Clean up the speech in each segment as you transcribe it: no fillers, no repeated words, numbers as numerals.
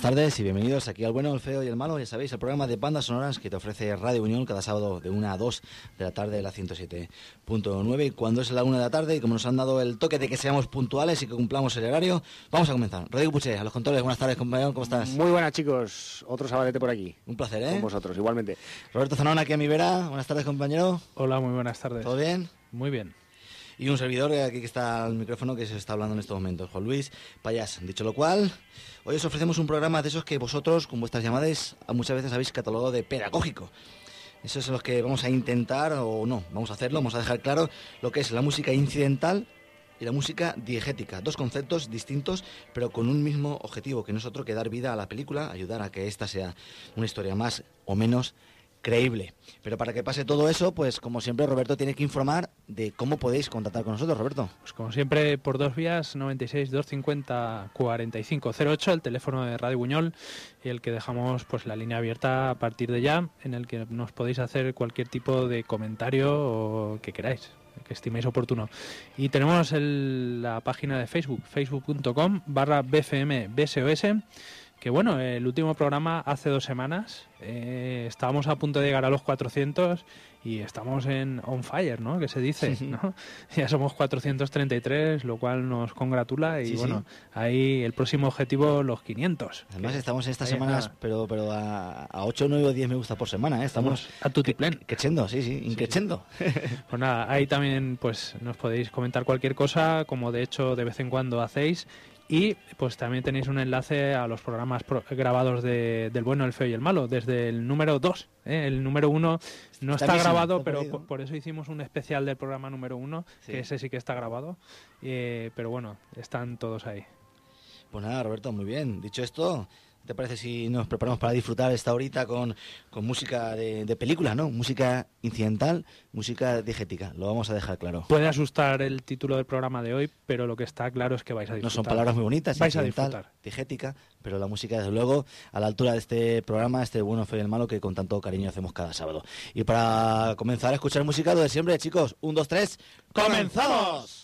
buenas tardes y bienvenidos aquí al Bueno, el Feo y el Malo. Ya sabéis, el programa de bandas sonoras que te ofrece Radio Unión cada sábado de 1 a 2 de la tarde de la 107.9. Y cuando es la 1 de la tarde, y como nos han dado el toque de que seamos puntuales y que cumplamos el horario, vamos a comenzar. Rodrigo Puché, a los controles, buenas tardes, compañero, ¿cómo estás? Muy buenas, chicos. Otro sabalete por aquí. Un placer, ¿eh? Con vosotros, igualmente. Roberto Zanona, aquí a mi vera. Buenas tardes, compañero. Hola, muy buenas tardes. ¿Todo bien? Muy bien. Y un servidor aquí que está al micrófono que se está hablando en estos momentos, Juan Luis Payás. Dicho lo cual, hoy os ofrecemos un programa de esos que vosotros, con vuestras llamadas, muchas veces habéis catalogado de pedagógico. Esos son los que vamos a intentar, o no, vamos a hacerlo, vamos a dejar claro lo que es la música incidental y la música diegética. Dos conceptos distintos, pero con un mismo objetivo, que no es otro que dar vida a la película, ayudar a que ésta sea una historia más o menos creíble. Pero para que pase todo eso, pues como siempre Roberto tiene que informar de cómo podéis contactar con nosotros, Roberto. Pues como siempre por dos vías, 96 250 4508, el teléfono de Radio Buñol, y el que dejamos pues la línea abierta a partir de ya, en el que nos podéis hacer cualquier tipo de comentario o que queráis, que estiméis oportuno. Y tenemos la página de Facebook, facebook.com/bfmbsos, que bueno, el último programa hace 2 semanas, estábamos a punto de llegar a los 400 y estamos en on fire, ¿no? Que se dice, ¿no? Ya somos 433, lo cual nos congratula y sí, bueno, ahí el próximo objetivo, los 500. Además estamos en estas semanas, pero a 8, 9 o 10 me gusta por semana, ¿eh? Estamos a tutiplén. Creciendo, sí, increciendo. Sí. Pues nada, ahí también pues nos podéis comentar cualquier cosa, como de hecho de vez en cuando hacéis. Y pues también tenéis un enlace a los programas grabados del Bueno, el Feo y el Malo, desde el número 2. El número 1 no está grabado, pero por eso hicimos un especial del programa número 1, sí. Que ese sí que está grabado. Pero bueno, están todos ahí. Pues nada, Roberto, muy bien. Dicho esto, ¿te parece si nos preparamos para disfrutar esta horita con música de película, ¿no? Música incidental, música diegética. Lo vamos a dejar claro. Puede asustar el título del programa de hoy, pero lo que está claro es que vais a disfrutar. No son palabras muy bonitas, vais a disfrutar. Diegética, pero la música, desde luego, a la altura de este programa, este Bueno, Feo y el Malo, que con tanto cariño hacemos cada sábado. Y para comenzar a escuchar música, lo de siempre, chicos, 1, 2, 3, ¡comenzamos!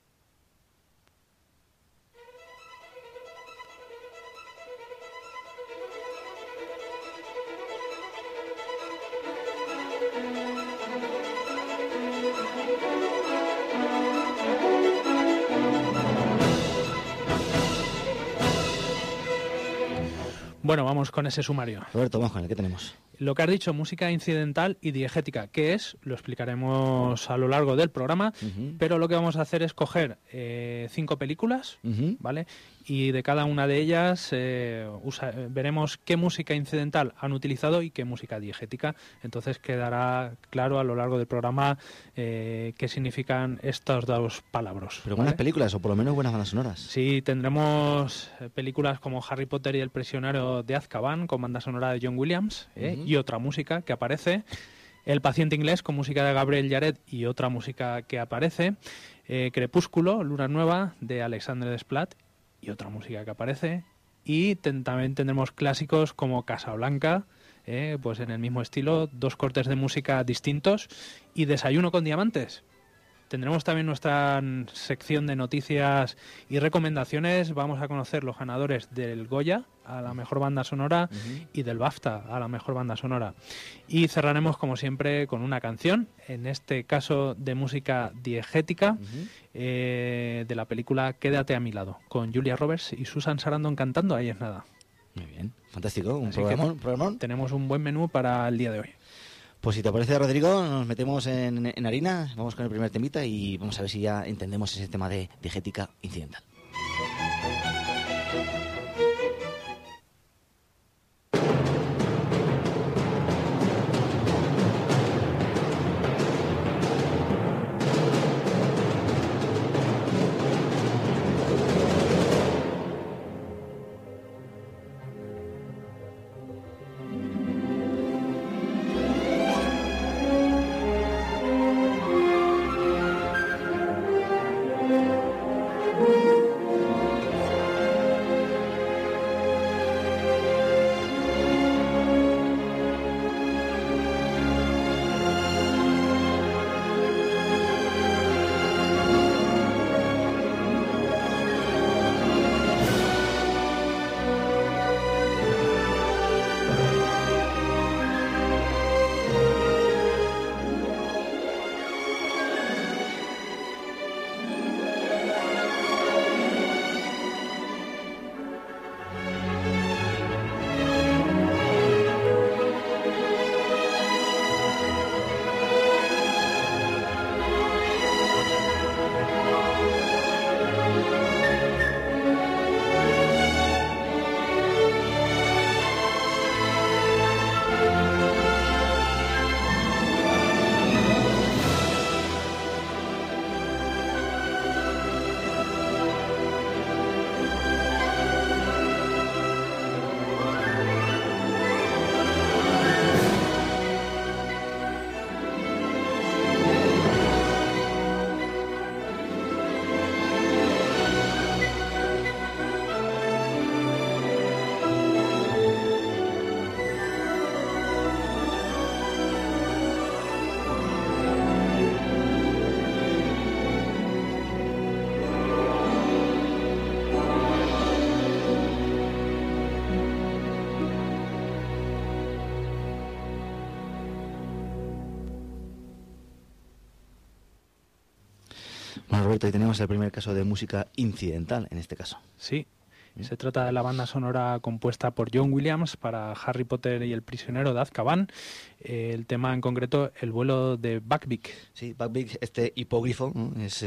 Bueno, vamos con ese sumario. Roberto, vamos con el que tenemos. Lo que has dicho, música incidental y diegética. ¿Qué es? Lo explicaremos a lo largo del programa, pero lo que vamos a hacer es coger 5 películas, ¿vale? Y de cada una de ellas veremos qué música incidental han utilizado y qué música diegética. Entonces quedará claro a lo largo del programa qué significan estas dos palabras. Pero buenas, ¿vale? Películas, o por lo menos buenas bandas sonoras. Sí, tendremos películas como Harry Potter y el prisionero de Azkaban, con banda sonora de John Williams, y otra música que aparece. El paciente inglés, con música de Gabriel Yared y otra música que aparece. Crepúsculo, Luna Nueva, de Alexandre Desplat, y otra música que aparece. Y también tendremos clásicos como Casablanca, pues en el mismo estilo, 2 cortes de música distintos, y Desayuno con diamantes. Tendremos también nuestra sección de noticias y recomendaciones. Vamos a conocer los ganadores del Goya a la mejor banda sonora y del BAFTA a la mejor banda sonora. Y cerraremos, como siempre, con una canción, en este caso de música diegética, de la película Quédate a mi lado, con Julia Roberts y Susan Sarandon cantando. Ahí es nada. Muy bien, fantástico, un programón. Tenemos un buen menú para el día de hoy. Pues si te parece, Rodrigo, nos metemos en harina, vamos con el primer temita y vamos a ver si ya entendemos ese tema de diegética incidental. Roberto, y tenemos el primer caso de música incidental, en este caso. Sí. Se trata de la banda sonora compuesta por John Williams para Harry Potter y el prisionero de Azkaban. El tema en concreto, el vuelo de Buckbeak. Sí, Buckbeak, este hipogrifo, ¿no? Es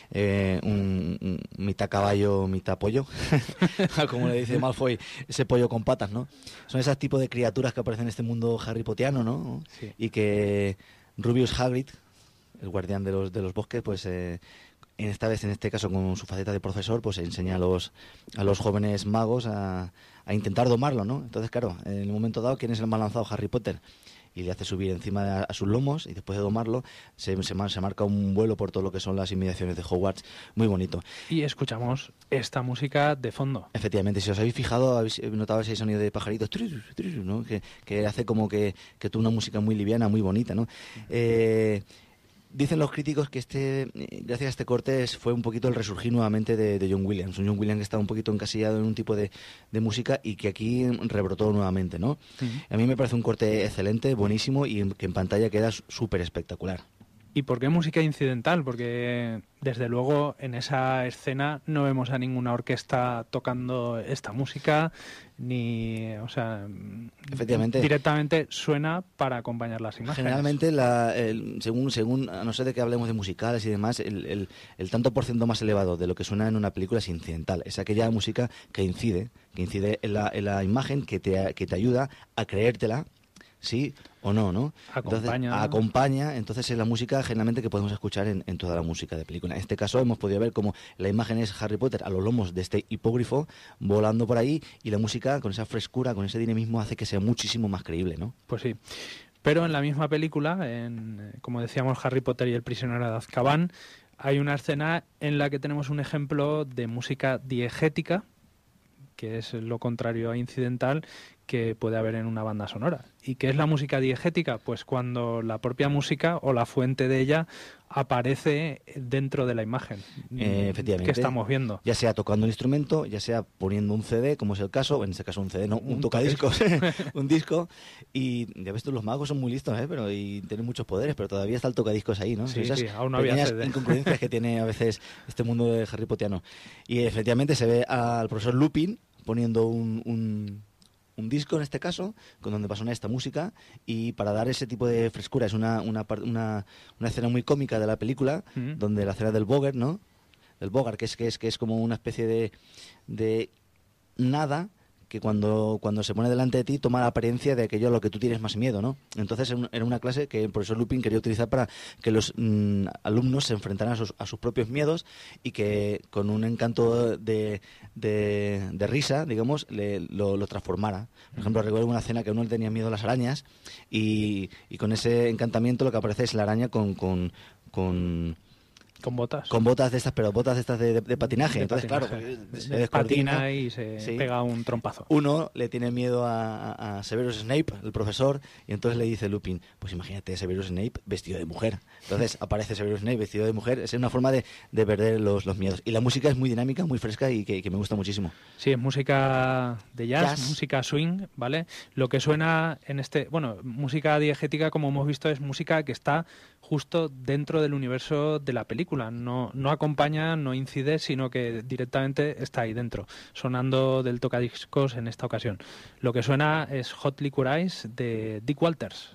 un mitad caballo, mitad pollo, como le dice Malfoy, ese pollo con patas, ¿no? Son esos tipos de criaturas que aparecen en este mundo Harry Pottiano, ¿no? Sí. Y que Rubius Hagrid, el guardián de los bosques, pues... en este caso con su faceta de profesor, pues enseña a los jóvenes magos a intentar domarlo, ¿no? Entonces, claro, en el momento dado, ¿quién es el más lanzado? Harry Potter. Y le hace subir encima a sus lomos y después de domarlo se marca un vuelo por todo lo que son las inmediaciones de Hogwarts. Muy bonito. Y escuchamos esta música de fondo. Efectivamente, si os habéis fijado, habéis notado ese sonido de pajaritos, ¿no? Que hace como que tú una música muy liviana, muy bonita, ¿no? Dicen los críticos que gracias a este corte fue un poquito el resurgir nuevamente de John Williams. Un John Williams que estaba un poquito encasillado en un tipo de música y que aquí rebrotó nuevamente, ¿no? Uh-huh. A mí me parece un corte excelente, buenísimo y que en pantalla queda súper espectacular. ¿Y por qué música incidental? Porque desde luego en esa escena no vemos a ninguna orquesta tocando esta música, ni, o sea, efectivamente, directamente suena para acompañar las imágenes. Generalmente, según, a no ser de que hablemos de musicales y demás, el tanto por ciento más elevado de lo que suena en una película es incidental. Es aquella música que incide en la imagen, que te ayuda a creértela, sí o no, ¿no? Acompaña. Entonces es la música generalmente que podemos escuchar en toda la música de película. En este caso hemos podido ver cómo la imagen es Harry Potter a los lomos de este hipógrifo volando por ahí, y la música con esa frescura, con ese dinamismo, hace que sea muchísimo más creíble, ¿no? Pues sí. Pero en la misma película, como decíamos, Harry Potter y el prisionero de Azkaban, hay una escena en la que tenemos un ejemplo de música diegética, que es lo contrario a incidental, que puede haber en una banda sonora. ¿Y qué es la música diegética? Pues cuando la propia música o la fuente de ella aparece dentro de la imagen efectivamente, que estamos viendo. Ya sea tocando el instrumento, ya sea poniendo un CD, como es el caso, en este caso un CD, no, un tocadiscos, un disco. Y ya ves tú, los magos son muy listos, pero y tienen muchos poderes, pero todavía está el tocadiscos ahí, ¿no? Sí, esas aún no había CD. Incongruencias que tiene a veces este mundo de Harry Pottiano. Y efectivamente se ve al profesor Lupin poniendo un disco, en este caso, con donde va a sonar esta música, y para dar ese tipo de frescura. Es una escena muy cómica de la película, donde la escena del Bogart, ¿no? El Bogart, que es como una especie de nada que cuando se pone delante de ti toma la apariencia de aquello a lo que tú tienes más miedo, ¿no? Entonces era una clase que el profesor Lupin quería utilizar para que los alumnos se enfrentaran a sus propios miedos, y que con un encanto de risa, digamos, lo transformara. Por ejemplo, recuerdo una escena que uno le tenía miedo a las arañas, y con ese encantamiento lo que aparece es la araña con botas. Con botas de estas, pero botas de estas de patinaje. Entonces, claro, se patina y se pega un trompazo. Uno le tiene miedo a Severus Snape, el profesor, y entonces le dice Lupin, pues imagínate a Severus Snape vestido de mujer. Entonces aparece Severus Snape vestido de mujer. Es una forma de perder los miedos. Y la música es muy dinámica, muy fresca, y que me gusta muchísimo. Sí, es música de jazz, música swing, ¿vale? Lo que suena en música diegética, como hemos visto, es música que está justo dentro del universo de la película. No acompaña, no incide, sino que directamente está ahí dentro, sonando del tocadiscos en esta ocasión. Lo que suena es Hot Liquor Eyes de Dick Walters.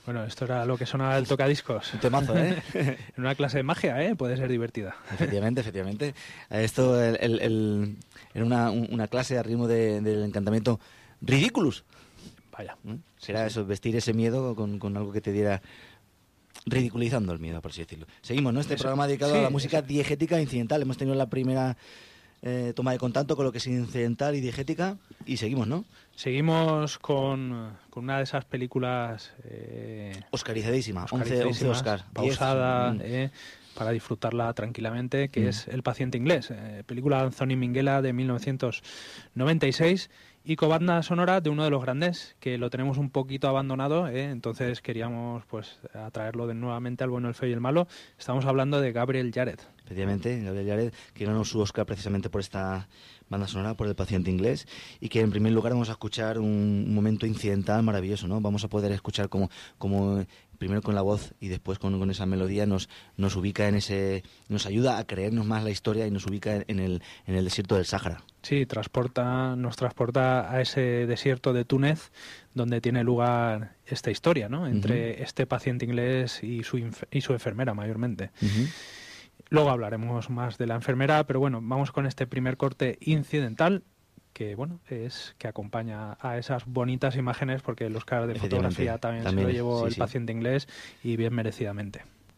Bueno, esto era lo que sonaba el tocadiscos. Un temazo, ¿eh? En una clase de magia, ¿eh? Puede ser divertida. Efectivamente. Esto era una clase a ritmo del encantamiento Ridiculous. Vaya. Será eso, vestir ese miedo con algo que te diera ridiculizando el miedo, por así decirlo. Seguimos, ¿no? Este programa dedicado a la música diegética incidental. Hemos tenido la primera toma de contacto con lo que es incidental y diegética y seguimos, ¿no? Seguimos con una de esas películas Oscarizadísima, 11 Oscar. Pausada, para disfrutarla tranquilamente, que es El paciente inglés, película de Anthony Minghella de 1996 y con banda sonora de uno de los grandes, que lo tenemos un poquito abandonado, entonces queríamos pues atraerlo nuevamente al bueno, el feo y el malo. Estamos hablando de Gabriel Yared. Efectivamente, Gabriel Yared, que ganó su Oscar precisamente por esta banda sonora, por El paciente inglés, y que en primer lugar vamos a escuchar un momento incidental maravilloso, ¿no? Vamos a poder escuchar como primero con la voz y después con esa melodía nos ubica en nos ayuda a creernos más la historia y nos ubica en el desierto del Sáhara. Sí, nos transporta a ese desierto de Túnez donde tiene lugar esta historia, ¿no? Entre este paciente inglés y su enfermera mayormente. Luego hablaremos más de la enfermera, pero bueno, vamos con este primer corte incidental que bueno, que acompaña a esas bonitas imágenes, porque el Oscar de fotografía también se lo llevó el paciente inglés, y bien merecidamente.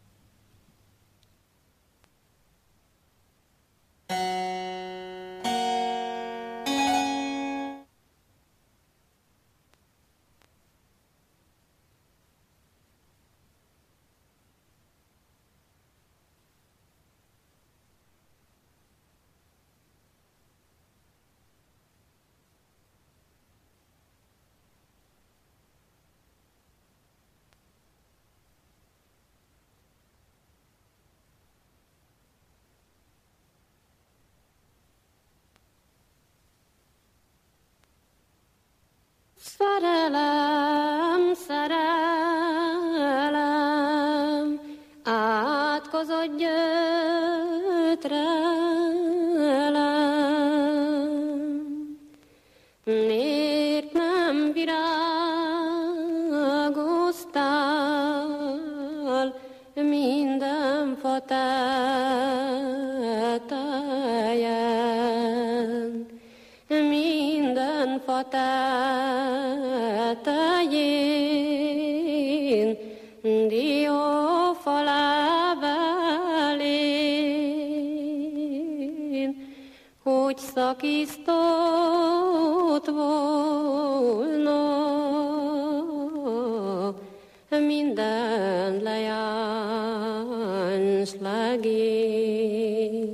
Szerelem, szerelem, átkozott gyötrelem. Miért nem virágoztál minden fa tetején? Minden fa tetején, diófa levelén, hogy szakított volna minden lejáns legény.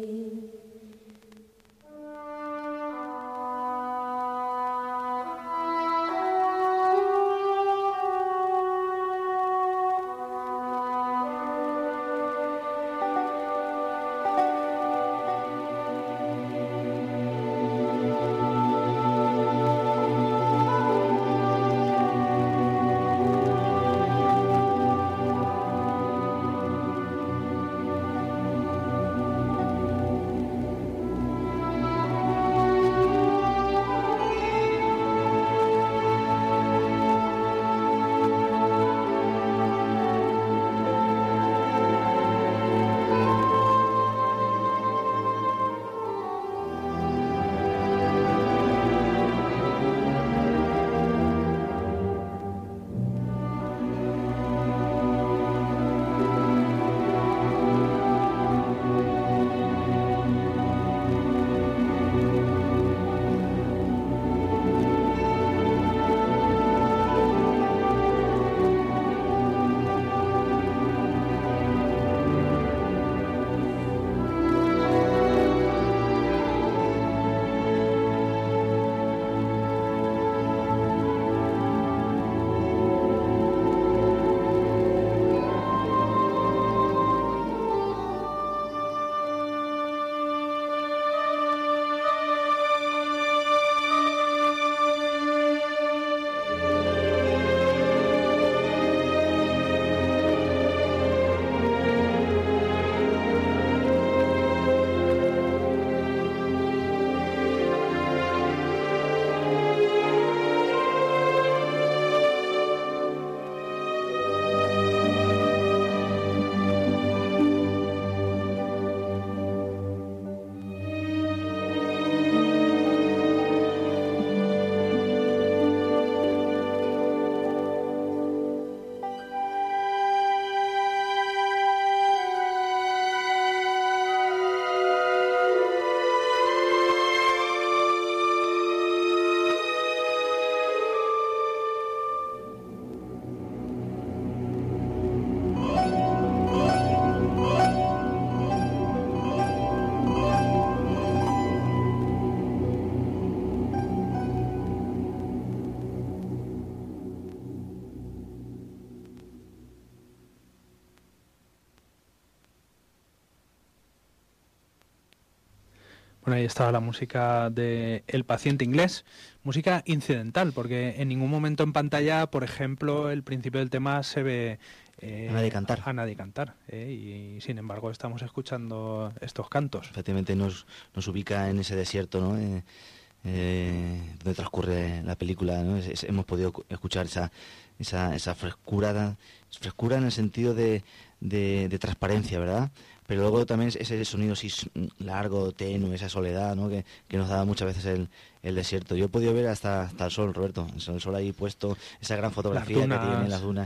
Bueno, ahí estaba la música de El paciente inglés, música incidental, porque en ningún momento en pantalla, por ejemplo, el principio del tema se ve A nadie cantar. a nadie cantar, y sin embargo estamos escuchando estos cantos. Efectivamente nos ubica en ese desierto, ¿no? Donde transcurre la película, ¿no? Hemos podido escuchar esa frescura en el sentido de transparencia, ¿verdad? Pero luego también ese sonido así largo, tenue, esa soledad, ¿no? que nos da muchas veces el desierto. Yo he podido ver hasta el sol, Roberto, el sol ahí puesto, esa gran fotografía que tiene las dunas.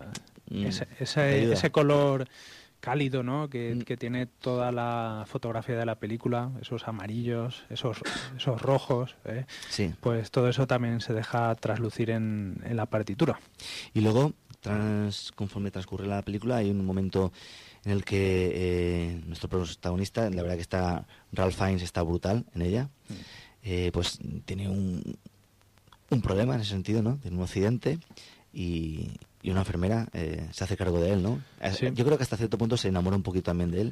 Ese color cálido, ¿no? que tiene toda la fotografía de la película, esos amarillos, esos rojos, Sí. pues todo eso también se deja traslucir en la partitura. Y luego, conforme transcurre la película, hay un momento en el que nuestro protagonista, la verdad que Ralph Fiennes está brutal en ella, pues tiene un problema en ese sentido, ¿no? Tiene un accidente y una enfermera se hace cargo de él, ¿no? Sí. Yo creo que hasta cierto punto se enamora un poquito también de él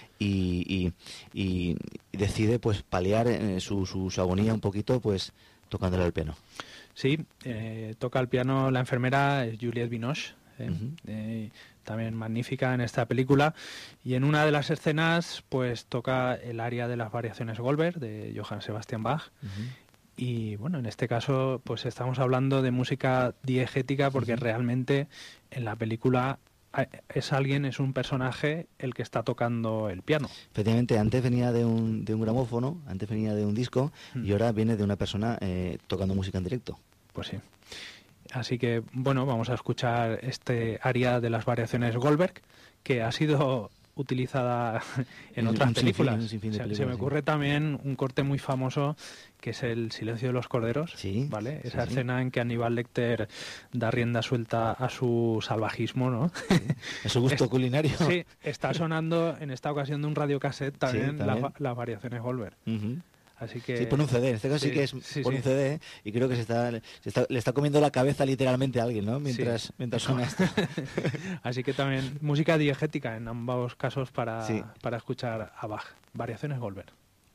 y decide pues paliar su agonía un poquito pues tocándole al piano. Sí, toca el piano la enfermera, es Juliette Binoche, Uh-huh. También magnífica en esta película, y en una de las escenas pues toca el aria de las variaciones Goldberg de Johann Sebastian Bach. Uh-huh. Y bueno, en este caso pues estamos hablando de música diegética porque realmente en la película es un personaje el que está tocando el piano. Efectivamente, antes venía de un gramófono, antes venía de un disco y ahora viene de una persona tocando música en directo. Pues sí. Así que, bueno, vamos a escuchar este aria de las variaciones Goldberg, que ha sido utilizada en otras películas. Un sinfín de películas. Se me ocurre también un corte muy famoso, que es El silencio de los corderos, Sí, ¿vale? sí, Esa sí. escena en que Aníbal Lecter da rienda suelta a su salvajismo, ¿no? Es su gusto culinario. Sí, está sonando en esta ocasión de un radiocassette también, Sí, también. las variaciones Goldberg. Uh-huh. Así que... Sí, por un CD, en este caso sí que es por un CD y creo que le está comiendo la cabeza literalmente a alguien, ¿no? Mientras suena esto. Así que también música diegética en ambos casos para escuchar a Bach. Variaciones Goldberg.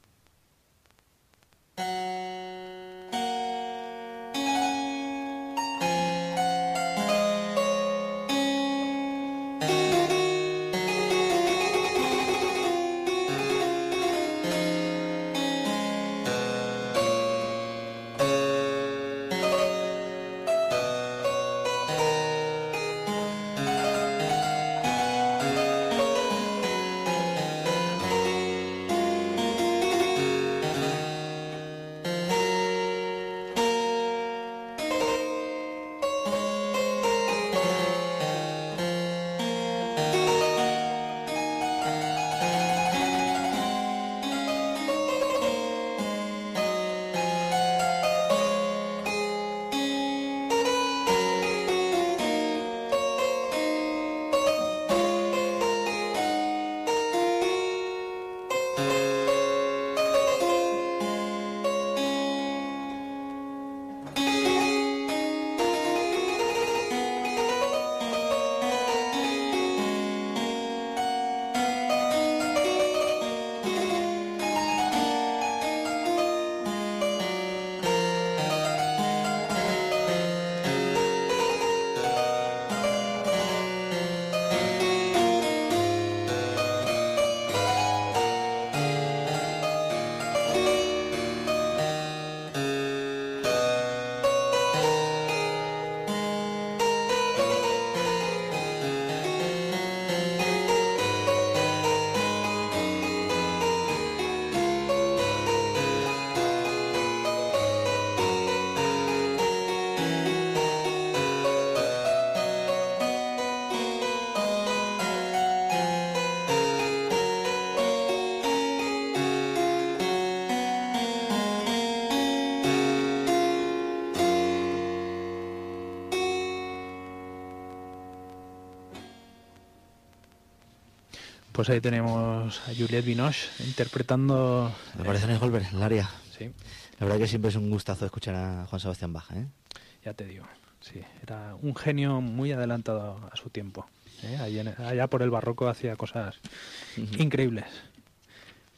Pues ahí tenemos a Juliette Binoche interpretando... Las variaciones Goldberg, el aria. Sí, La verdad que siempre es un gustazo escuchar a Juan Sebastián Bach, ¿eh? ya te digo. Sí, era un genio muy adelantado a su tiempo. Allá por el barroco hacía cosas increíbles.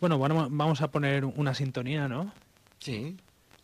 Bueno, vamos a poner una sintonía, ¿no? Sí.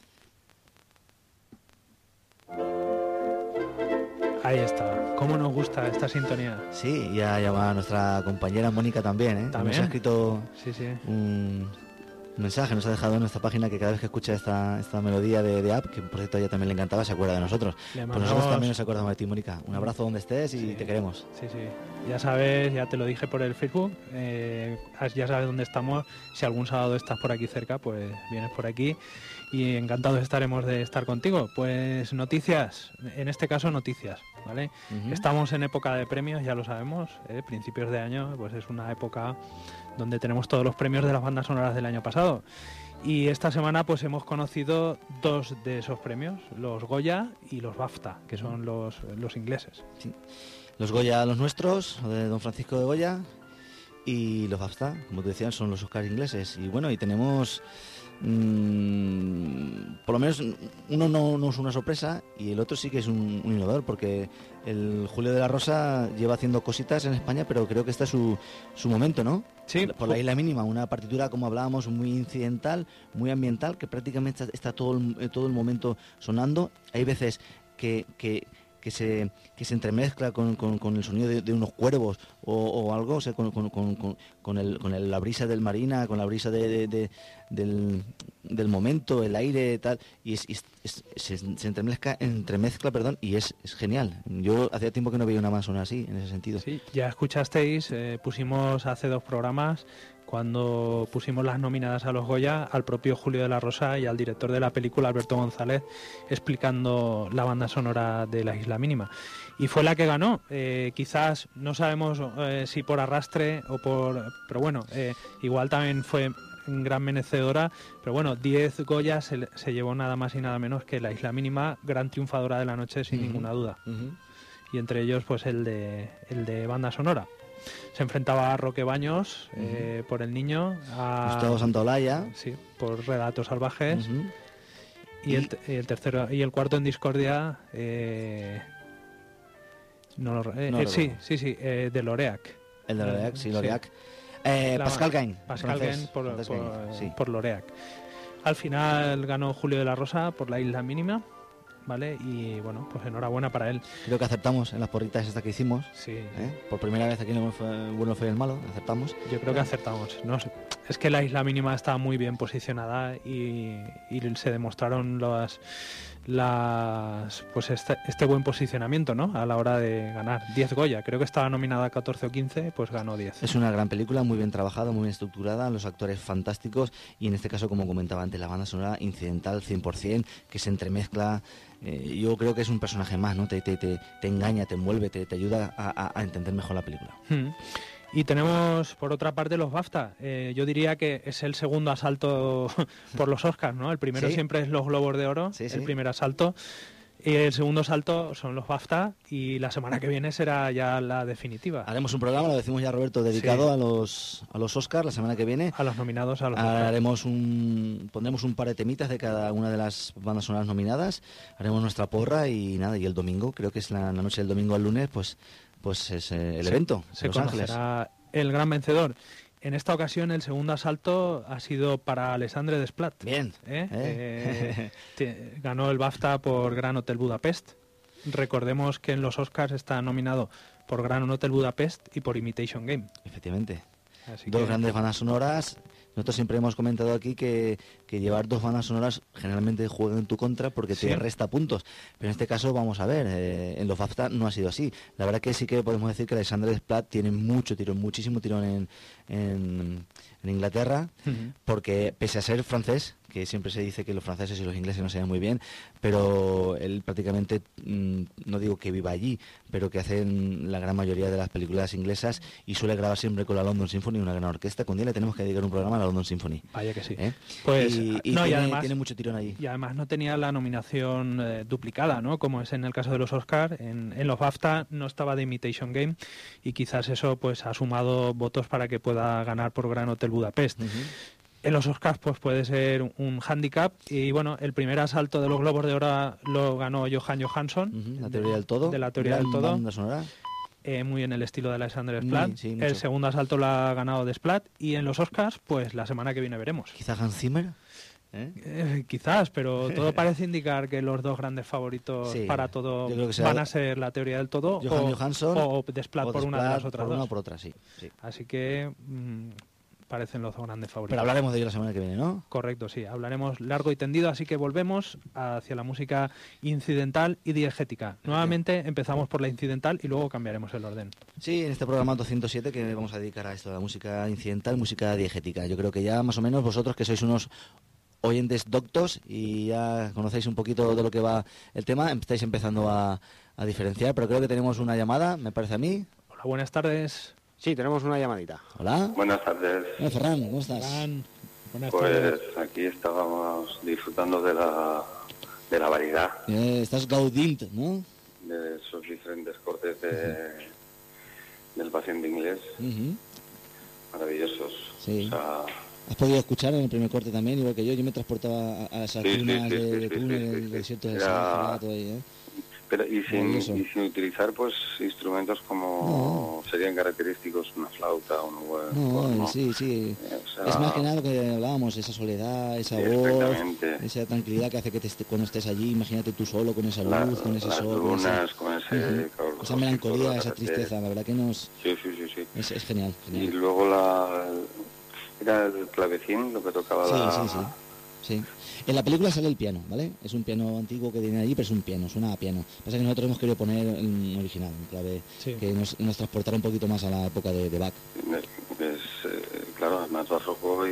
Ahí está. ¿Cómo nos gusta esta sintonía? Sí, ya llama a nuestra compañera Mónica también, ¿eh? ¿También? Nos ha escrito Sí, sí. un mensaje, nos ha dejado en nuestra página que cada vez que escucha esta melodía de App, que por cierto a ella también le encantaba, se acuerda de nosotros. Le Pues nosotros mandamos- también nos acordamos de ti, Mónica. Un abrazo donde estés y Sí. te queremos. Sí, sí. Ya sabes, ya te lo dije por el Facebook, ya sabes dónde estamos. Si algún sábado estás por aquí cerca, pues vienes por aquí y encantados estaremos de estar contigo. Pues noticias, en este caso noticias, ¿vale? Ujú. Estamos en época de premios, ya lo sabemos, principios de año, pues es una época donde tenemos todos los premios de las bandas sonoras del año pasado. Y esta semana pues hemos conocido dos de esos premios, los Goya y los BAFTA, que son los ingleses. Los Goya, los nuestros, de Don Francisco de Goya, y los BAFTA, como te decían, son los Oscars ingleses. Y bueno, y tenemos, por lo menos, uno no es una sorpresa y el otro sí que es un innovador, porque el Julio de la Rosa lleva haciendo cositas en España, pero creo que este es su momento, ¿no? Sí, Por la Isla Mínima, una partitura, como hablábamos, muy incidental, muy ambiental, que prácticamente está todo el momento sonando. Hay veces que se entremezcla con el sonido de unos cuervos o algo, o sea, con la brisa del marina, con la brisa del momento, el aire, tal, y se entremezcla, perdón, y es genial. Yo hacía tiempo que no veía una banda sonora así, en ese sentido. Sí, ya escuchasteis, pusimos hace 2 programas, cuando pusimos las nominadas a los Goya, al propio Julio de la Rosa y al director de la película, Alberto González, explicando la banda sonora de La Isla Mínima. Y fue la que ganó. Quizás no sabemos si por arrastre o por... Pero bueno, igual también fue gran merecedora, pero bueno, 10 Goya se llevó nada más y nada menos que La Isla Mínima, gran triunfadora de la noche sin ninguna duda. Y entre ellos pues el de banda sonora. Se enfrentaba a Roque Baños por El Niño, a Gustavo Santaolalla, sí, por Relatos Salvajes, ujú, y el tercero y el cuarto en discordia No sí, recuerdo. de Loreac. el de Loreac, sí, Sí. Loreac. La- Pascal Gain. Pascal francés, Gain por Gain, sí. Loreac. Al final ganó Julio de la Rosa por La Isla Mínima, ¿vale? Y bueno, pues enhorabuena para él. Creo que acertamos en las porritas estas que hicimos. Sí, ¿eh? Por primera vez aquí en el Bueno, Fue y el Malo, acertamos. yo creo que acertamos. No sé, es que La Isla Mínima está muy bien posicionada y se demostraron pues este buen posicionamiento, ¿no? A la hora de ganar 10 Goya. Creo que estaba nominada a 14 o 15, pues ganó 10. Es una gran película, muy bien trabajada, muy bien estructurada, los actores fantásticos y en este caso, como comentaba antes, la banda sonora incidental 100%, que se entremezcla. Yo creo que es un personaje más, ¿no? Te engaña, te envuelve, te ayuda a entender mejor la película. Y tenemos, por otra parte, los BAFTA. Yo diría que es el segundo asalto por los Oscars, ¿no? El primero Sí. siempre es los Globos de Oro, Sí, el sí. primer asalto. Y el segundo salto son los BAFTA y la semana que viene será ya la definitiva. Haremos un programa, lo decimos ya Roberto, dedicado Sí. a los Oscars la semana que viene. A los nominados a los Oscars. Pondremos un par de temitas de cada una de las bandas sonoras nominadas, haremos nuestra porra y nada, y el domingo, creo que es la noche del domingo al lunes, pues es el evento Se en Los Ángeles. conocerá el gran vencedor. En esta ocasión el segundo asalto ha sido para Alexandre Desplat. Bien. Ganó el BAFTA por Gran Hotel Budapest. Recordemos que en los Oscars está nominado por Gran Hotel Budapest y por Imitation Game. Efectivamente. Así Dos que- grandes bandas sonoras. Nosotros siempre hemos comentado aquí que llevar dos bandas sonoras generalmente juega en tu contra porque Sí. te resta puntos. Pero en este caso, vamos a ver, en los BAFTA no ha sido así. La verdad que sí que podemos decir que Alexandre Desplat tiene mucho tirón, muchísimo tirón en Inglaterra, Ujú. porque pese a ser francés, que siempre se dice que los franceses y los ingleses no se ven muy bien, pero él prácticamente, no digo que viva allí, pero que hace la gran mayoría de las películas inglesas y suele grabar siempre con la London Symphony, una gran orquesta. Con día le tenemos que dedicar un programa a la London Symphony. Vaya que sí. ¿eh? Pues, y no, y tiene, además- tiene mucho tirón allí. Y además no tenía la nominación duplicada, ¿no? Como es en el caso de los Oscars. En los BAFTA no estaba The Imitation Game y quizás eso pues ha sumado votos para que pueda ganar por Gran Hotel Budapest. Ujú. En los Oscars pues puede ser un hándicap y bueno, el primer asalto de los Globos de Oro lo ganó Johan Johansson. Ujú, La teoría del todo. De la teoría Gran del todo. banda sonora. muy en el estilo de Alexander Desplat. Sí, mucho. El segundo asalto lo ha ganado Desplat, y en los Oscars, pues la semana que viene veremos. Quizá Hans Zimmer. Quizás, pero todo parece indicar que los dos grandes favoritos Sí, para todo yo creo que será van a ser La teoría del todo Johan Johansson o Desplat o por una de Desplat las otras por una dos. o por otra, sí. Así que parecen los dos grandes favoritos. Pero hablaremos de ello la semana que viene, ¿no? Correcto, sí. Hablaremos largo y tendido, así que volvemos hacia la música incidental y diegética. Nuevamente empezamos por la incidental y luego cambiaremos el orden. Sí, en este programa 207 que vamos a dedicar a esto, a la música incidental, música diegética. Yo creo que ya más o menos vosotros, que sois unos oyentes doctos y ya conocéis un poquito de lo que va el tema, estáis empezando a diferenciar, pero creo que tenemos una llamada, me parece a mí. Hola, buenas tardes. Sí, tenemos una llamadita. Hola. Buenas tardes. Hola, Ferran, ¿cómo estás? Fran, buenas Pues tardes. aquí estábamos disfrutando de la variedad, Estás gaudint, ¿no? de esos diferentes cortes del paciente inglés, Ujú. maravillosos. Sí. O sea, ¿Has podido escuchar en el primer corte también, igual que yo? Yo me transportaba a esas Sí, sí, dunas sí, de sí, túnel, sí, el sí. desierto del Era- Sahara, todo ahí, ¿eh? pero Maravilloso. y sin utilizar pues instrumentos como serían característicos, una flauta, un huevo, No, sí, sí. O sea, Es más que nada lo que hablábamos, esa soledad, esa voz, exactamente. esa tranquilidad que hace que cuando estés allí, imagínate tú solo con esa luz, con ese las sol, con lunas, con ese Ujú. calor, esa melancolía, esa la tristeza, la verdad que nos Sí, sí, sí, sí. es genial. Y genial. luego era el clavecín lo que tocaba Sí. En la película sale el piano, ¿vale? Es un piano antiguo que tiene allí, pero es un piano, suena a piano. Pasa que nosotros hemos querido poner un original, un clave Sí. que nos transportara un poquito más a la época de Bach. Claro, es más barroco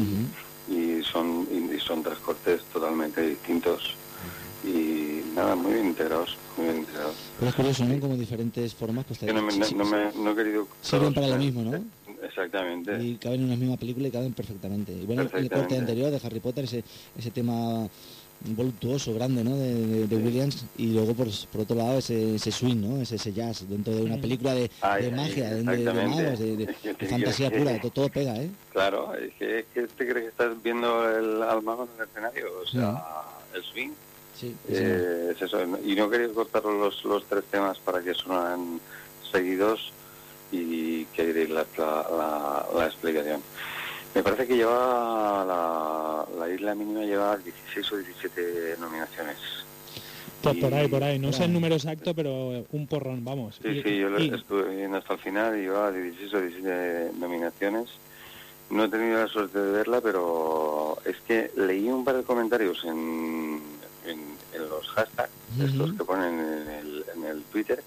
y son tres cortes totalmente distintos y nada, muy bien integrados, muy bien integrados. Pero es curioso, ¿no? Como diferentes formas, pues Yo no he querido... sirven para lo mismo, ¿no? Exactamente. Y caben en una misma película y caben perfectamente. Y bueno, el corte Perfectamente. anterior de Harry Potter, ese tema voluptuoso, grande, ¿no? De Williams, y luego por otro lado ese swing, ¿no? Ese jazz dentro de una película de magia, de magos, de fantasía pura, todo pega, ¿eh? Claro, es que te crees que estás viendo al mago en el escenario, o sea, el swing. Sí, Es eso, y no quería cortar los tres temas para que sonaran seguidos y que diréis la explicación. Me parece que lleva la Isla Mínima lleva 16 o 17 nominaciones. Pues por ahí, por no sé ahí. el número exacto, pero un porrón, vamos. Sí, yo lo estuve viendo hasta el final y lleva 16 o 17 nominaciones. No he tenido la suerte de verla, pero es que leí un par de comentarios en los hashtags, estos que ponen en el Twitter,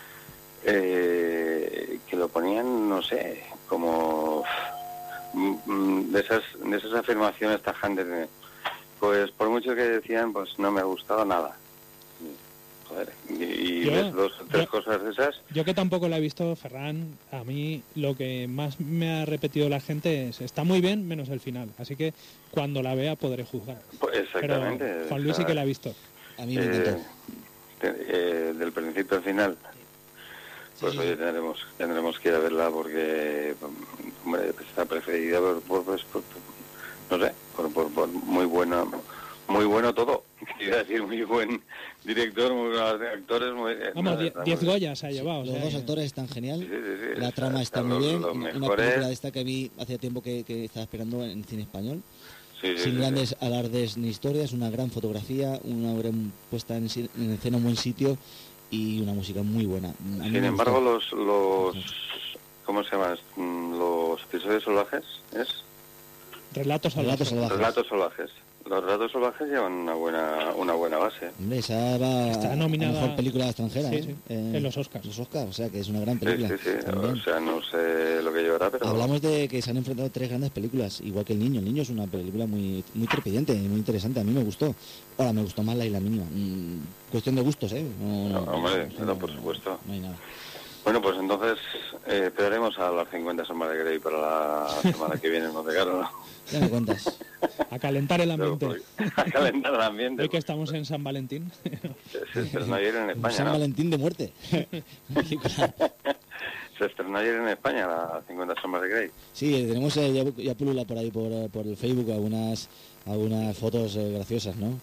que lo ponían, no sé, como de esas afirmaciones tajantes de, pues por mucho que decían, pues no me ha gustado nada. Joder, y ves dos o tres cosas de esas. Yo que tampoco la he visto, Ferran, a mí lo que más me ha repetido la gente es, está muy bien menos el final, así que cuando la vea podré juzgar. Pues exactamente. Pero Juan Luis sí que la ha visto. A mí me encantó. Del principio al final, pues Sí. oye, tendremos que ir a verla porque, hombre, está preferida por no sé, por muy bueno todo. Quiero decir, muy buen director, muy buenos actores. Vamos, 10 Goyas ha Sí, llevado. los o sea dos que- actores están genial, Sí, la trama está están muy bien, los una mejores. película de esta que vi hace tiempo que estaba esperando en cine español, Sí, sin grandes alardes ni historias, una gran fotografía, una gran puesta en escena, un buen sitio y una música muy buena. A mí Sin me embargo, gustó. los ¿cómo se llaman? Los episodios salvajes, ¿es? Relatos salvajes. Relatos salvajes. Los relatos salvajes llevan una buena base. Hombre, esa va Está a nominada- mejor película extranjera, Sí, ¿eh? sí, en los Oscars. Los Oscars, o sea que es una gran Sí, película. sí. también. O sea, no sé lo que llevará, pero... Hablamos de que se han enfrentado tres grandes películas, igual que El Niño. El Niño es una película muy trepidante, muy interesante. A mí me gustó. Ahora me gustó más La Isla Mínima. Cuestión de gustos, ¿eh? Hombre, por supuesto. No hay nada. Bueno, pues entonces esperaremos a las 50 sombras de Grey para la semana que viene, ¿no? De claro, ¿no? Ya me cuentas. A calentar el Pero, ambiente. a calentar el ambiente. Hoy que estamos en San Valentín. Se estrenó ayer en España, San ¿no? Valentín de muerte. Película. Se estrenó ayer en España la 50 sombras de Grey. Sí, tenemos ya pulula por ahí, por el Facebook, algunas fotos graciosas, ¿no?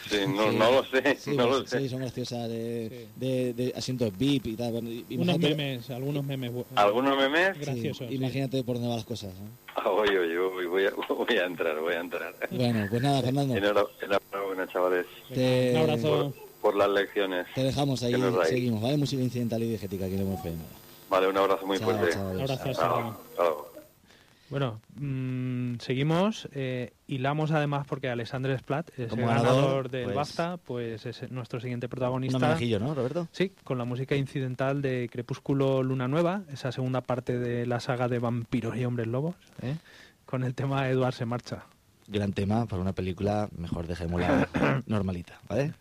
Sí, no lo sé, Sí, no pues, lo sé. sí, son graciosas. De asientos VIP y tal. Algunos memes. ¿Algunos memes? Graciosos. Sí, imagínate por dónde van las cosas, ¿no? Oye, voy a entrar. Bueno, pues nada, Fernando. Enhorabuena, chavales, Un abrazo. por las lecciones. Te dejamos ahí, Que nos dais. seguimos, ¿vale? Música incidental y diegética aquí en el FM. Vale, un abrazo muy Chao, fuerte. chao, adiós. Abrazo, Chao, chao. Bueno, seguimos. Hilamos además porque Alexandre Desplat es Como el ganador, ganador del pues, BAFTA, pues es nuestro siguiente Un protagonista. homenajillo, ¿no, Roberto? Sí, con la música incidental de Crepúsculo Luna Nueva, esa segunda parte de la saga de vampiros y hombres lobos, con el tema Eduard se marcha. Gran tema para una película, mejor dejémosla normalita, ¿vale?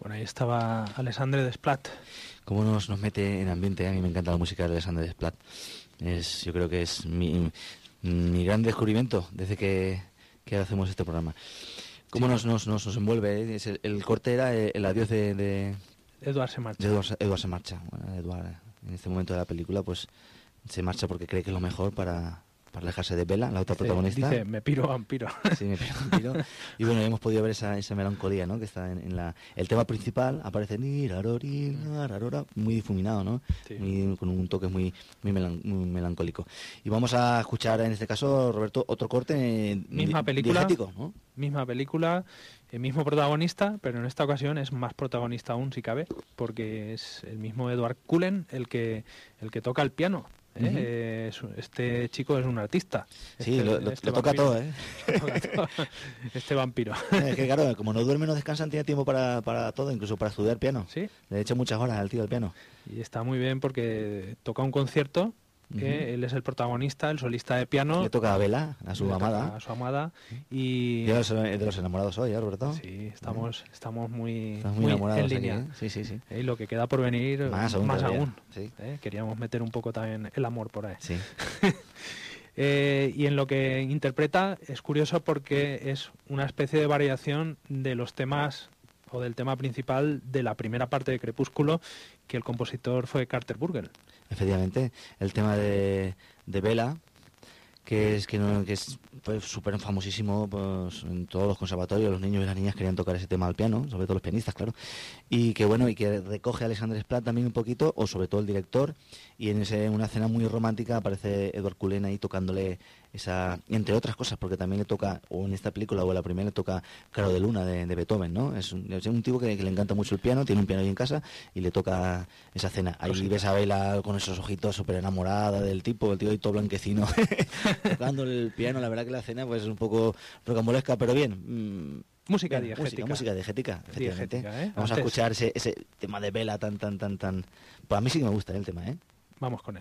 Bueno, ahí estaba Alexandre Desplat. Cómo nos mete en ambiente. A mí me encanta la música de Alexandre Desplat. Yo creo que es mi gran descubrimiento desde que hacemos este programa. Cómo nos envuelve. El corte era el adiós de Eduard se marcha. Eduard se marcha. Bueno, Eduard, en este momento de la película, pues se marcha porque cree que es lo mejor para alejarse de Bella, la otra protagonista. Dice, me piro vampiro. Sí, me piro vampiro. Y bueno, hemos podido ver esa melancolía, ¿no? Que está en la... El tema principal aparece muy difuminado, ¿no? Sí. Con un toque muy melancólico. Y vamos a escuchar, en este caso, Roberto, otro corte misma película, diegético, ¿no? Misma película, el mismo protagonista, pero en esta ocasión es más protagonista aún, si cabe, porque es el mismo Edward Cullen el que toca el piano. Este chico es un artista. Sí, lo toca todo, ¿eh? Lo toca todo. Este vampiro. Es que claro, como no duerme, no descansa, tiene tiempo para todo, incluso para estudiar piano. Sí. Le he hecho muchas horas al tío del piano. Y está muy bien porque toca un concierto. Él es el protagonista, el solista de piano. Le toca a Bella, a su amada. A su amada. Y yo de los enamorados hoy, ¿eh, Roberto? Sí, estamos muy enamorados en línea. Aquí, ¿eh? Sí. Y lo que queda por venir, más aún. Sí. Queríamos meter un poco también el amor por ahí. Sí. Y en lo que interpreta es curioso porque es una especie de variación de los temas o del tema principal de la primera parte de Crepúsculo, que el compositor fue Carter Burwell. Efectivamente, el tema de Bella, que es pues, súper famosísimo, pues, en todos los conservatorios. Los niños y las niñas querían tocar ese tema al piano, sobre todo los pianistas, claro. Y que recoge a Alexandre Desplat también un poquito, o sobre todo el director. Y en una escena muy romántica aparece Edward Cullen ahí tocándole esa, entre otras cosas, porque también le toca, o en esta película o en la primera le toca Claro de Luna de Beethoven, ¿no? Es un tipo que le encanta mucho el piano, tiene un piano ahí en casa y le toca esa escena. Ahí ves a Bella con esos ojitos súper enamorada del tipo, el tío ahí todo blanquecino tocando el piano. La verdad que la escena pues es un poco rocambolesca, pero bien. Música diegética. Música diegética, efectivamente. Diegética, Vamos a escuchar ese tema de Bella tan. Pues a mí sí que me gusta el tema, ¿eh? Vamos con él.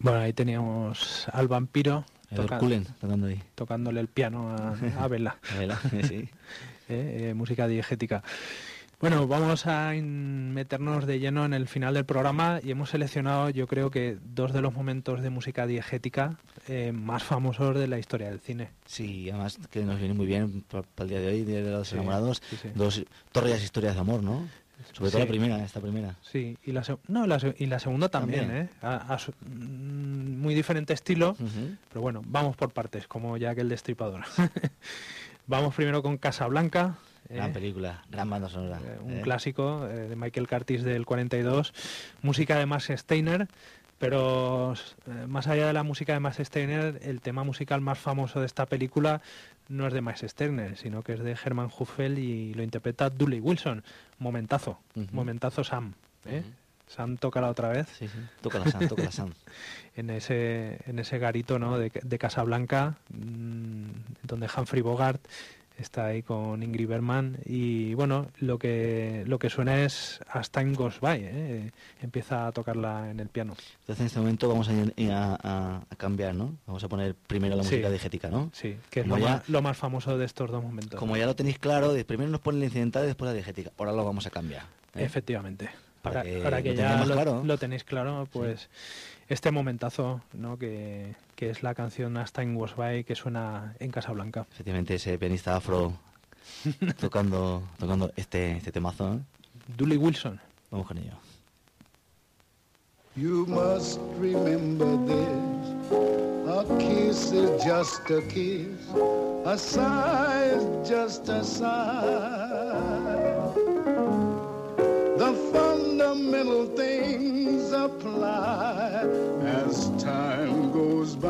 Bueno, ahí teníamos al vampiro Edward Cullen tocando ahí. tocándole el piano a Bella. A Bella, sí. Música diegética. Bueno, vamos a meternos de lleno en el final del programa y hemos seleccionado, yo creo que, dos de los momentos de música diegética más famosos de la historia del cine. Sí, además que nos viene muy bien para el día de hoy, Día de los Enamorados. Sí. Dos torridas historias de amor, ¿no? Sobre todo esta primera. Sí, y la segunda también. Muy diferente estilo, pero bueno, vamos por partes, como Jack el Destripador. Vamos primero con Casablanca. Gran película, gran banda sonora. Un clásico de Michael Curtis del 42, música de Max Steiner, pero más allá de la música de Max Steiner, el tema musical más famoso de esta película no es de Max Steiner, sino que es de Herman Hufeld y lo interpreta Dooley Wilson. Momentazo, momentazo Sam. Sam, tócala otra vez. Sí, tócala Sam. en ese garito, ¿no?, de Casablanca, donde Humphrey Bogart está ahí con Ingrid Bergman y bueno, lo que suena es As Time Goes By, empieza a tocarla en el piano. Entonces en este momento vamos a cambiar, ¿no? Vamos a poner primero la música diegética, ¿no? Sí, que es lo más famoso de estos dos momentos. Como ya lo tenéis claro, primero nos ponen la incidental y después la diegética. Ahora lo vamos a cambiar. Efectivamente. Para que lo ya claro. lo tenéis claro, pues sí. Este momentazo, ¿no?, que es la canción As Time Goes By, que suena en Casablanca. Efectivamente, ese pianista afro tocando este temazo, ¿eh? Dooley Wilson. Vamos con ello. You must remember this. A kiss is just a kiss. A sigh is just a sigh. The fundamental things apply as time goes by.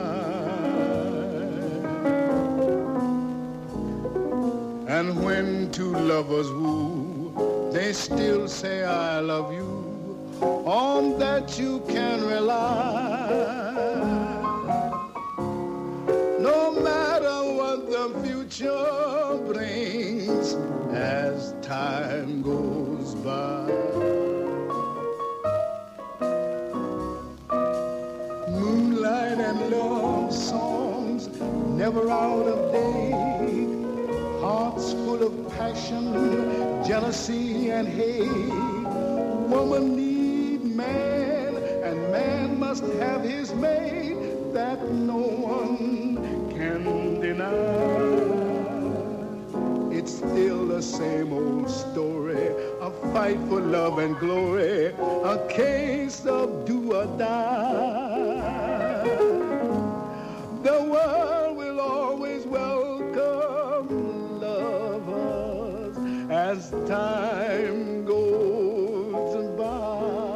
And when two lovers woo, they still say I love you. On that you can rely. No matter what the future brings as time goes by. Moonlight and love songs never out of date. Hearts full of passion, jealousy and hate. Woman need man, and man must have his mate. That no one can deny. It's still the same old story, a fight for love and glory, a case of do or die. The world will always welcome lovers as time goes by.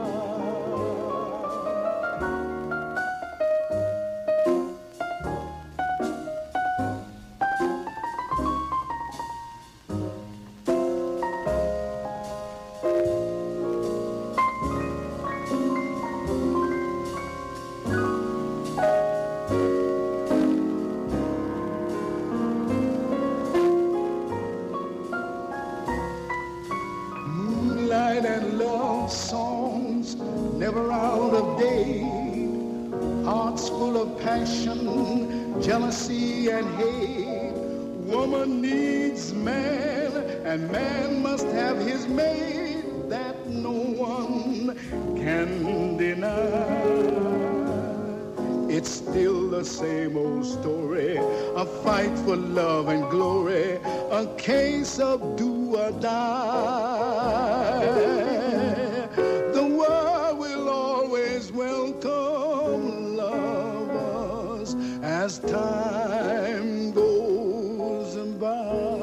And love songs never out of date. Hearts full of passion, jealousy and hate. Woman needs man, and man must have his mate. That no one can deny. It's still the same old story, a fight for love and glory, a case of do or die. The world will always welcome lovers as time goes by.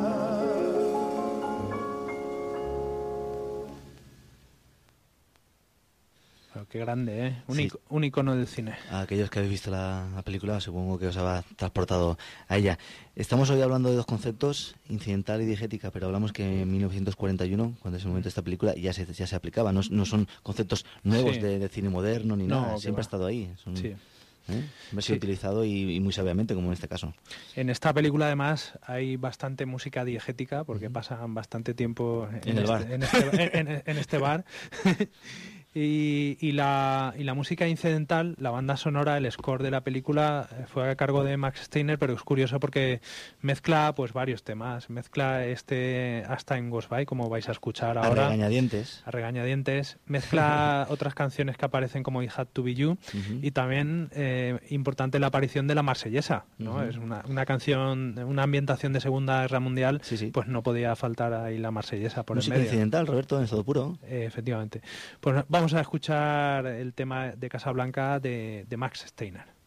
Qué grande, ¿eh? Sí. Un icono del cine. A aquellos que habéis visto la película, supongo que os habrá transportado a ella. Estamos hoy hablando de dos conceptos, incidental y diegética, pero hablamos que en 1941, cuando en ese momento esta película, ya se aplicaba. No son conceptos nuevos Sí. de cine moderno ni No, nada, que siempre va. ha estado ahí. Sí. Ha sido utilizado y muy sabiamente, como en este caso. En esta película, además, hay bastante música diegética, porque pasan bastante tiempo En el bar. En este bar. Y la música incidental, la banda sonora, el score de la película fue a cargo de Max Steiner, pero es curioso porque mezcla pues varios temas. Mezcla Hasta en Goes By, como vais a escuchar ahora. A regañadientes. A regañadientes. Mezcla otras canciones que aparecen como It Had to Be You. Y también importante la aparición de la Marsellesa, ¿no? Es una canción, una ambientación de Segunda Guerra Mundial, pues no podía faltar ahí la Marsellesa por música el medio. incidental, Roberto, en estado puro. Efectivamente. Pues vamos a escuchar el tema de Casablanca de Max Steiner.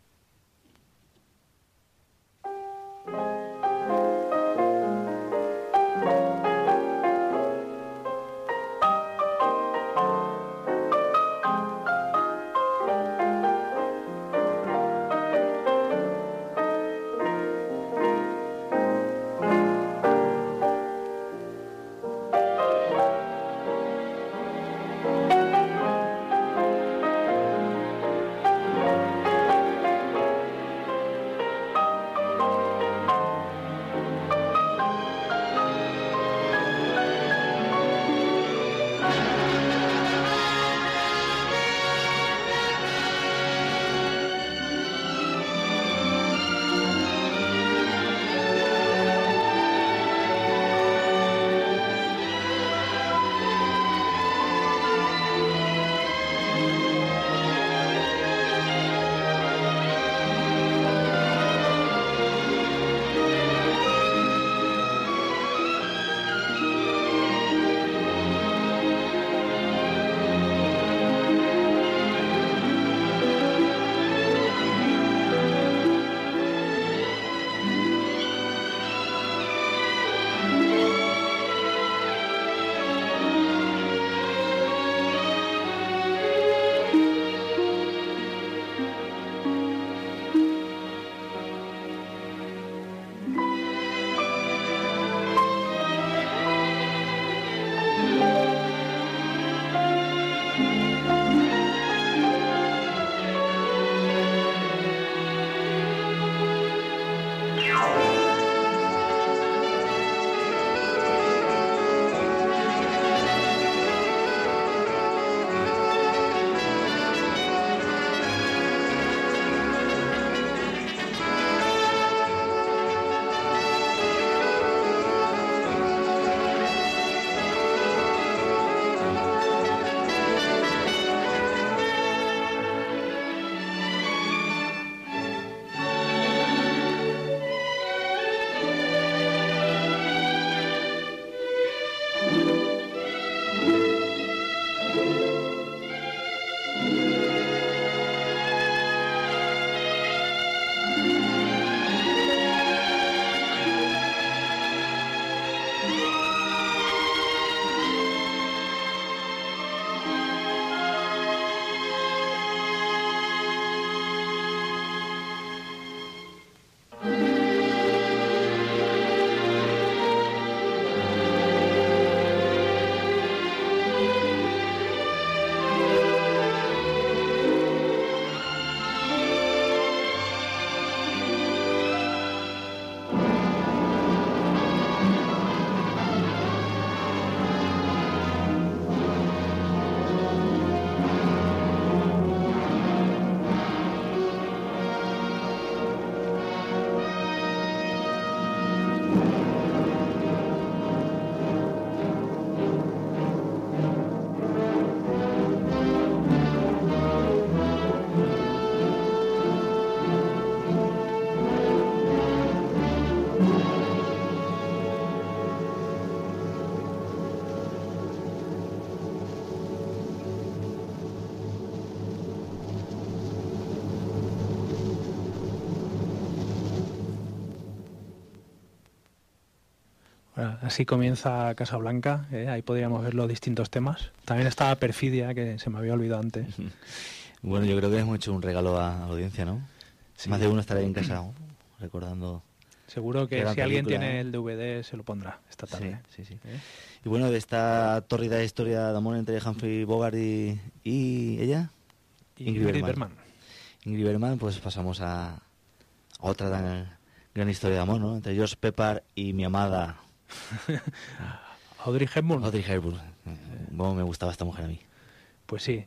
Bueno, así comienza Casablanca, ahí podríamos ver los distintos temas. También estaba Perfidia, que se me había olvidado antes. Bueno, yo creo que hemos hecho un regalo a la audiencia, ¿no? Sí. Más de uno estará ahí en casa, ¿no? Recordando... Seguro que si alguien tiene el DVD se lo pondrá esta tarde. Sí, sí, sí. Y bueno, de esta tórrida historia de amor entre Humphrey Bogart y ella, Ingrid Bergman. Ingrid Bergman, pues pasamos a otra gran historia de amor, ¿no? Entre George Peppard y mi amada... Audrey Hepburn. Audrey Hepburn. Bueno, me gustaba esta mujer a mí. Pues sí,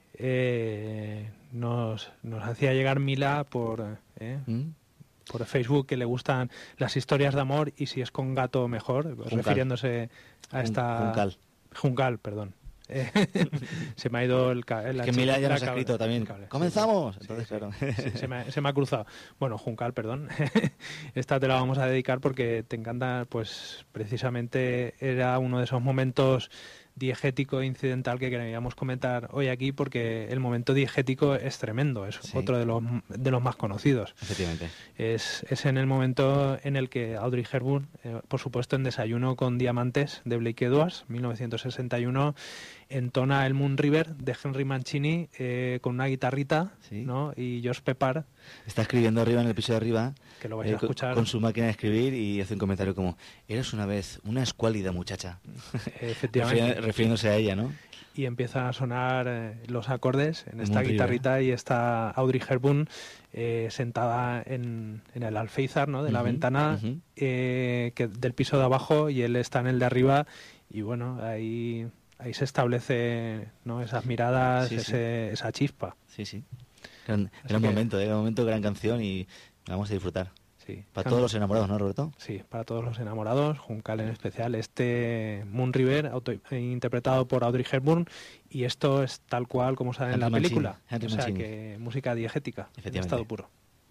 nos hacía llegar Mila por Facebook que le gustan las historias de amor y si es con gato mejor, refiriéndose a esta... Juncal, perdón. Se me ha ido el es que Mila ya nos ha escrito también. ¡Comenzamos! Sí, entonces, sí, claro. sí, se me ha cruzado. Bueno, Juncal, perdón. Esta te la vamos a dedicar porque te encanta, pues precisamente era uno de esos momentos diegético e incidental que queríamos comentar hoy aquí porque el momento diegético es tremendo, es otro de los más conocidos. Efectivamente. Es en el momento en el que Audrey Hepburn, por supuesto en Desayuno con Diamantes de Blake Edwards, 1961, entona el Moon River de Henry Mancini con una guitarrita, ¿no? Y George Peppard está escribiendo arriba en el piso de arriba, que lo vais a escuchar con su máquina de escribir y hace un comentario como: eres una vez una escuálida muchacha. Efectivamente. Refiriéndose a ella, ¿no? Y empiezan a sonar los acordes en esta guitarrita y está Audrey Hepburn sentada en el alféizar, ¿no? De la ventana del piso de abajo y él está en el de arriba y bueno, ahí se establece, ¿no? Esas miradas, esa chispa. Sí. Era un momento, gran canción y la vamos a disfrutar. Sí. Para todos los enamorados, ¿no, Roberto? Sí, para todos los enamorados, Juncal en especial. Este Moon River, interpretado por Audrey Hepburn, y esto es tal cual como sale en la película. Henry o sea, Mancini. que música diegética, en estado puro.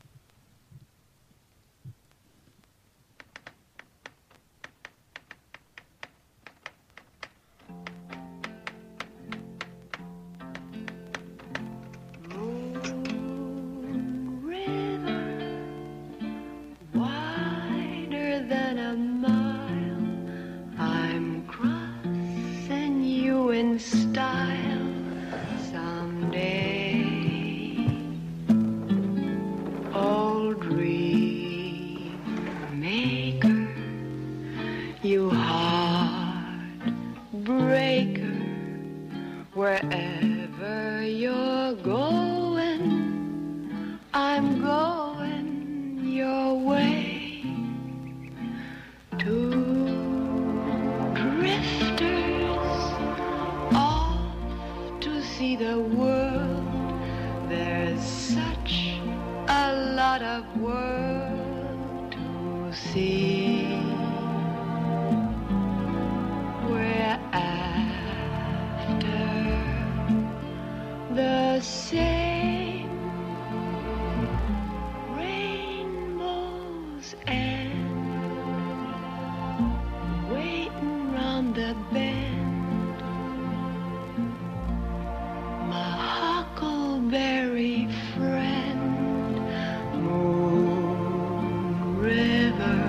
Wherever you're going, I'm going your way. Two drifters off to see the world. There's such a lot of world to see. We're the same rainbows and waiting round the bend. My huckleberry friend, Moon River.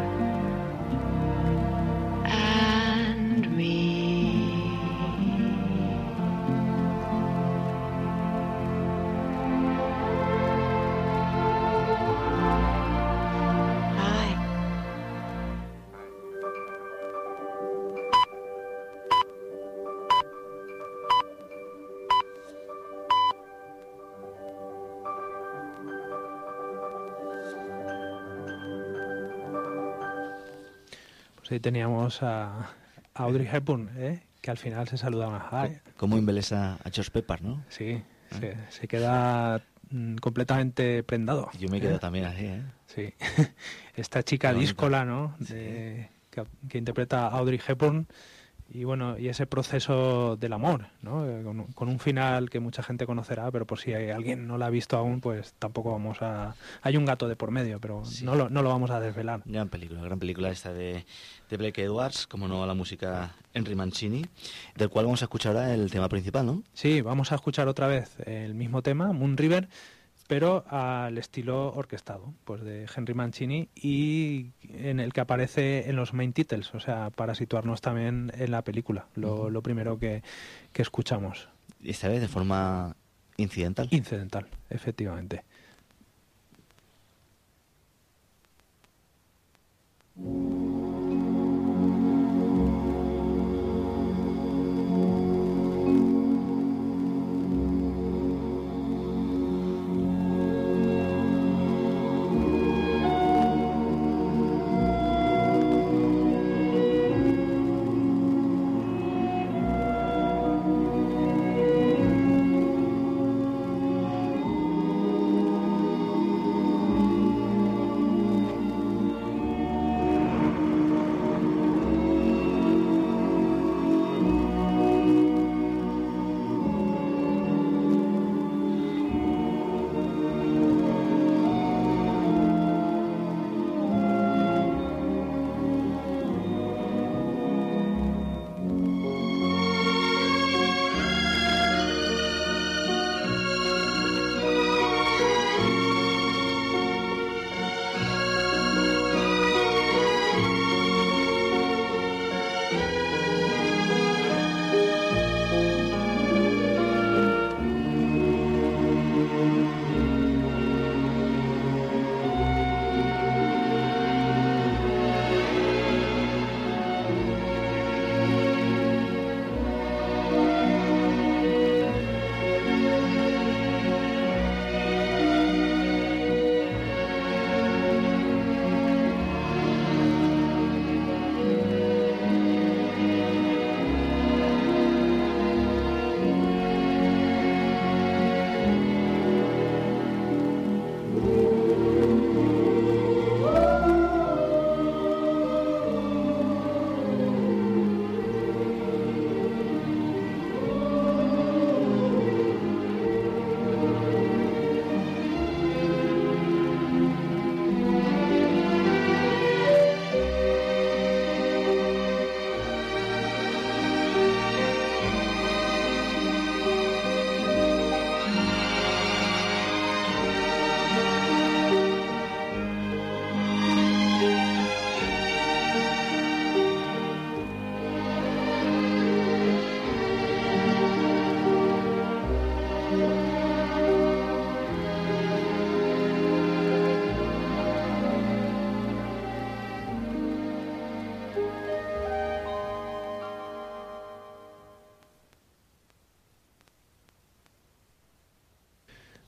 Pues ahí teníamos a Audrey Hepburn, que al final se saludaban. Como embelesa a George Peppard, ¿no? Sí, se queda completamente prendado. Yo me quedo también así, Sí. Esta chica díscola, ¿no? Que interpreta a Audrey Hepburn. Y bueno, y ese proceso del amor, ¿no? Con un final que mucha gente conocerá, pero por si alguien no lo ha visto aún, pues tampoco vamos a... Hay un gato de por medio, pero no lo vamos a desvelar. Gran película esta de Blake Edwards, como no, la música Henry Mancini, del cual vamos a escuchar ahora el tema principal, ¿no? Sí, vamos a escuchar otra vez el mismo tema, Moon River, pero al estilo orquestado, pues de Henry Mancini, y en el que aparece en los main titles, o sea, para situarnos también en la película, lo primero que escuchamos. ¿Y esta vez de forma incidental? Incidental, efectivamente.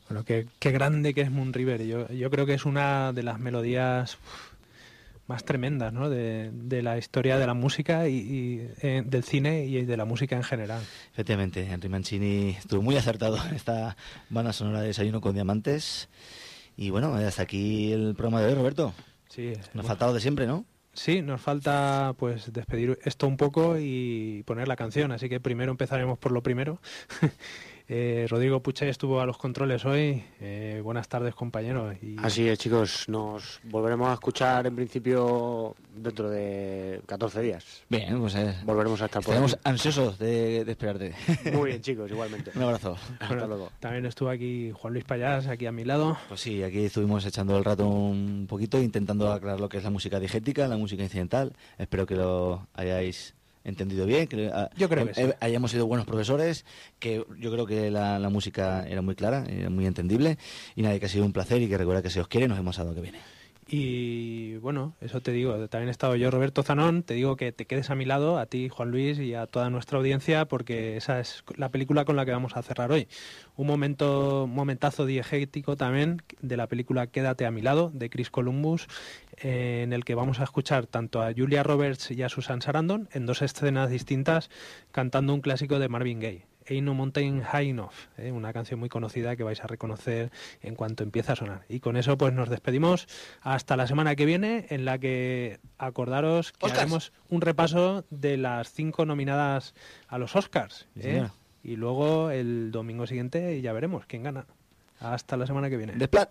Bueno, qué grande que es Moon River. Yo creo que es una de las melodías más tremendas, ¿no? de la historia de la música y del cine y de la música en general. Efectivamente, Henry Mancini estuvo muy acertado en esta banda sonora de Desayuno con Diamantes. Y bueno, hasta aquí el programa de hoy, Roberto. Sí. Nos ha faltado de siempre, ¿no? Sí, nos falta pues despedir esto un poco y poner la canción, así que primero empezaremos por lo primero. Rodrigo Puche estuvo a los controles hoy. Buenas tardes, compañeros. Así es, chicos. Nos volveremos a escuchar en principio dentro de 14 días. Bien, pues volveremos a estar por estaremos aquí. ansiosos de esperarte. Muy bien, chicos, igualmente. Un abrazo. Hasta luego. También estuvo aquí Juan Luis Payás, aquí a mi lado. Pues sí, aquí estuvimos echando el rato un poquito, intentando aclarar lo que es la música diegética, la música incidental. Espero que lo hayáis entendido bien, que yo creo que sí. Hayamos sido buenos profesores, que yo creo que la música era muy clara, era muy entendible, y nada, que ha sido un placer y que recuerda que si os quiere nos vemos a lo que viene. Y bueno, eso te digo, también he estado yo, Roberto Zanón, te digo que te quedes a mi lado, a ti, Juan Luis, y a toda nuestra audiencia, porque esa es la película con la que vamos a cerrar hoy. Un momentazo diegético también de la película Quédate a mi lado, de Chris Columbus, en el que vamos a escuchar tanto a Julia Roberts y a Susan Sarandon en dos escenas distintas cantando un clásico de Marvin Gaye. Ain't No Mountain High Enough, una canción muy conocida que vais a reconocer en cuanto empiece a sonar. Y con eso pues nos despedimos hasta la semana que viene, en la que acordaros que haremos un repaso de las 5 nominadas a los Oscars. Y luego el domingo siguiente ya veremos quién gana. Hasta la semana que viene. Desplat.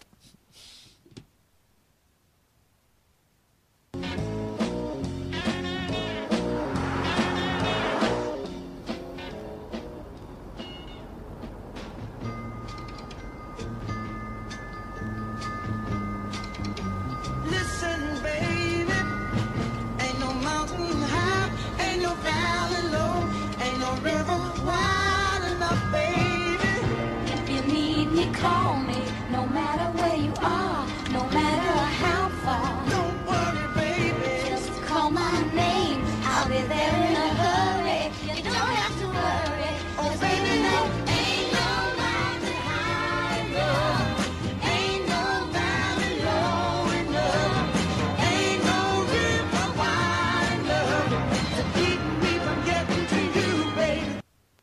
Call me, no matter where you are, no matter how far. Don't worry, baby. Just call my name, I'll be there in a hurry. You don't have to worry, 'cause baby, no, ain't no mountain high enough, ain't no valley low enough, ain't no river wide enough to keep me from getting to you, baby.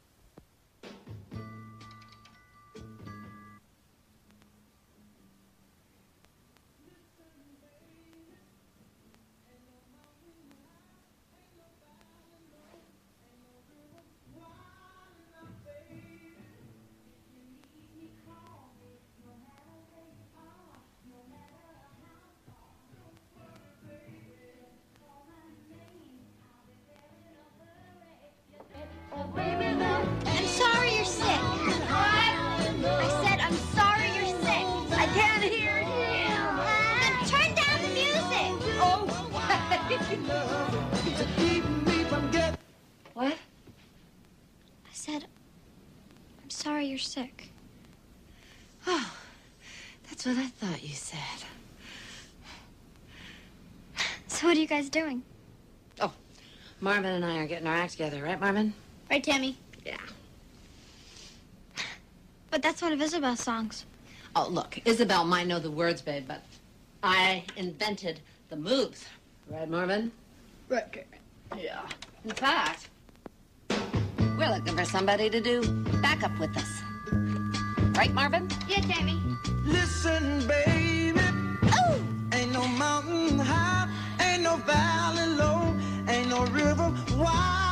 I'm sorry you're sick. I said I'm sorry you're sick. I can't hear you. Then turn down the music. Oh. What? I said I'm sorry you're sick. Oh, that's what I thought you said. So what are you guys doing? Oh, Marvin and I are getting our act together, right, Marvin? Right, Tammy? Yeah. But that's one of Isabel's songs. Oh, look, Isabel might know the words, babe, but I invented the moves. Right, Marvin? Right. Yeah. In fact, we're looking for somebody to do backup with us. Right, Marvin? Yeah, Tammy. Listen, baby. Oh! Ain't no mountain high, ain't no valley low, ain't no river wide.